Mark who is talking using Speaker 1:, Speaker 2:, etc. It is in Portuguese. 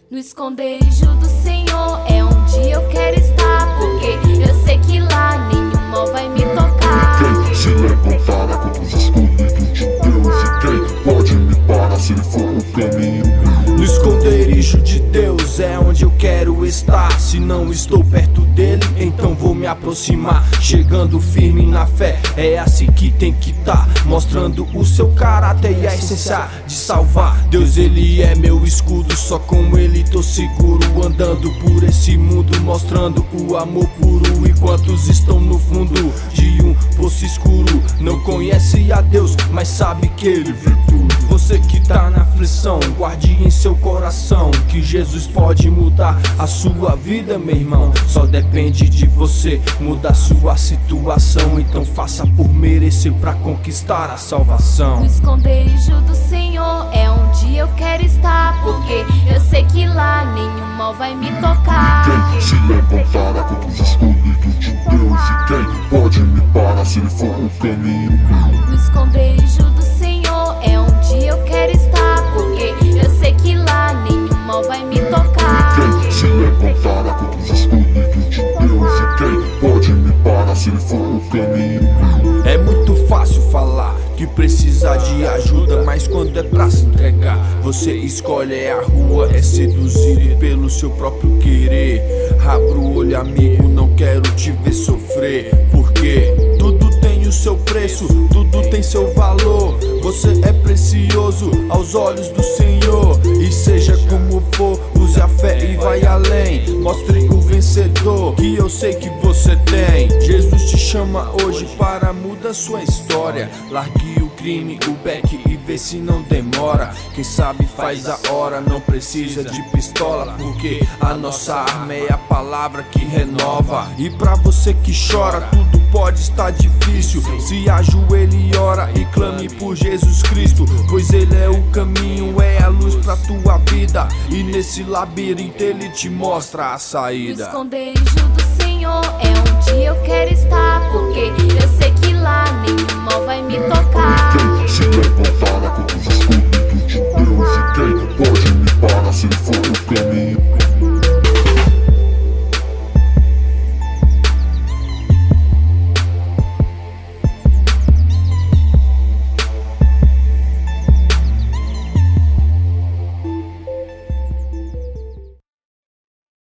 Speaker 1: No esconderijo do Senhor é onde eu quero estar, porque eu sei que lá nenhum mal vai me tocar.
Speaker 2: Quem se levantará contra os escolhidos de Deus? E quem pode me parar se ele for o caminho?
Speaker 3: No esconderijo de Deus é onde eu quero estar. Se não estou perto dele, então vou me aproximar. Chegando firme na fé, é assim que tem que tá, mostrando o seu caráter e a essência de salvar. Deus, ele é meu escudo, só com ele tô seguro. Andando por esse mundo, mostrando o amor puro. E quantos estão no fundo de um poço escuro, não conhece a Deus, mas sabe que ele vê tudo. Você que tá na aflição, guarde em seu coração que Jesus pode mudar a sua vida, meu irmão. Só depende de você mudar sua situação. Então faça por merecer pra conquistar a salvação.
Speaker 1: No esconderijo do Senhor é onde eu quero estar, porque eu sei que lá nenhum mal vai me tocar.
Speaker 2: Quem se levantará contra os escolhidos de Deus? E quem pode me parar se ele for o caminho?
Speaker 1: No esconderijo do Senhor é onde eu quero estar, porque eu sei que lá nenhum mal vai me tocar.
Speaker 2: Quem se levantará contra os escolhidos de Deus? E quem pode me parar se ele for o caminho?
Speaker 3: É muito fácil falar que precisa de ajuda, mas quando é pra se entregar, você escolhe a rua, é seduzido pelo seu próprio querer. Abra o olho, amigo, não quero te ver sofrer, porque tudo tem o seu preço, tudo tem seu valor. Você é precioso aos olhos do Senhor. E seja como for, use a fé e vai além. Mostre o vencedor que eu sei que você tem. Jesus te chama hoje para mudar sua história. Largue o crime, o beck e vê se não demora. Quem sabe faz a hora, não precisa de pistola, porque a nossa arma é a palavra que renova. E pra você que chora, tudo pode estar difícil. Se ajoelhe e ora e clame por Jesus Cristo, pois ele é o caminho, é a luz pra tua vida. E nesse labirinto ele te mostra a
Speaker 1: No
Speaker 3: saída.
Speaker 1: esconderijo do Senhor é onde eu quero estar, porque eu sei que lá nenhum mal vai me tocar.
Speaker 2: Quem se levantará contra os escolhidos de Deus? E quem pode me parar se ele for